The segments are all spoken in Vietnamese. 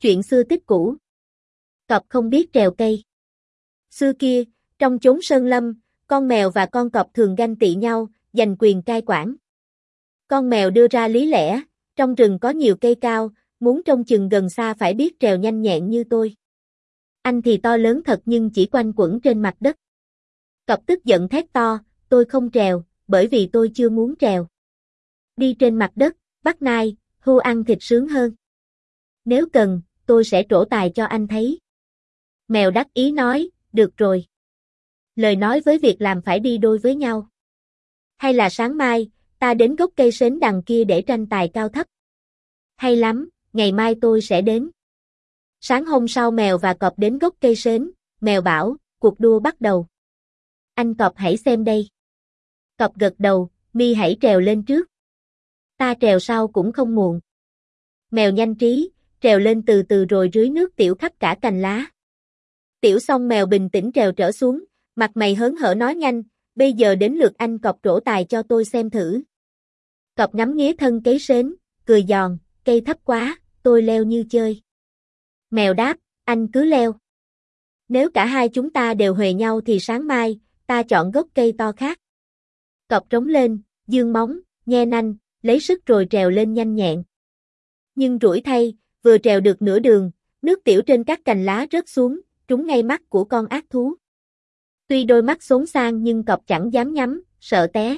Chuyện xưa tích cũ. Cọp không biết trèo cây. Xưa kia, trong chốn sơn lâm, con mèo và con cọp thường ganh tị nhau, giành quyền cai quản. Con mèo đưa ra lý lẽ, trong rừng có nhiều cây cao, muốn trông chừng gần xa phải biết trèo nhanh nhẹn như tôi. Anh thì to lớn thật nhưng chỉ quanh quẩn trên mặt đất. Cọp tức giận thét to, tôi không trèo, bởi vì tôi chưa muốn trèo. Đi trên mặt đất, bắt nai, hươu ăn thịt sướng hơn. Nếu cần, tôi sẽ trổ tài cho anh thấy. Mèo đắc ý nói, được rồi. Lời nói với việc làm phải đi đôi với nhau. Hay là sáng mai, ta đến gốc cây sến đằng kia để tranh tài cao thấp. Hay lắm, ngày mai tôi sẽ đến. Sáng hôm sau mèo và cọp đến gốc cây sến, mèo bảo, cuộc đua bắt đầu. Anh cọp hãy xem đây. Cọp gật đầu, mi hãy trèo lên trước. Ta trèo sau cũng không muộn. Mèo nhanh trí, trèo lên từ từ rồi rưới nước tiểu khắp cả cành lá. Tiểu xong mèo bình tĩnh trèo trở xuống, mặt mày hớn hở nói nhanh, bây giờ đến lượt anh cọp trổ tài cho tôi xem thử. Cọp ngắm nghía thân cấy sến, cười giòn, cây thấp quá, tôi leo như chơi. Mèo đáp, anh cứ leo. Nếu cả hai chúng ta đều huề nhau thì sáng mai, ta chọn gốc cây to khác. Cọp trống lên, giương móng, nhe nanh, lấy sức rồi trèo lên nhanh nhẹn. Nhưng rủi thay, vừa trèo được nửa đường, nước tiểu trên các cành lá rớt xuống, trúng ngay mắt của con ác thú. Tuy đôi mắt xốn xang nhưng cọp chẳng dám nhắm, sợ té.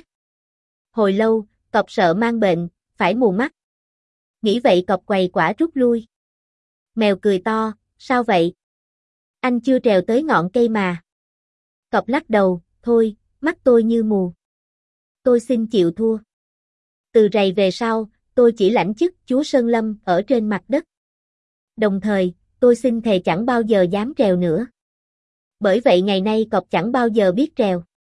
Hồi lâu, cọp sợ mang bệnh, phải mù mắt. Nghĩ vậy cọp quầy quả rút lui. Mèo cười to, sao vậy? Anh chưa trèo tới ngọn cây mà. Cọp lắc đầu, thôi, mắt tôi như mù. Tôi xin chịu thua. Từ rày về sau, tôi chỉ lãnh chức chúa Sơn Lâm ở trên mặt đất. Đồng thời, tôi xin thề chẳng bao giờ dám trèo nữa. Bởi vậy ngày nay cọp chẳng bao giờ biết trèo.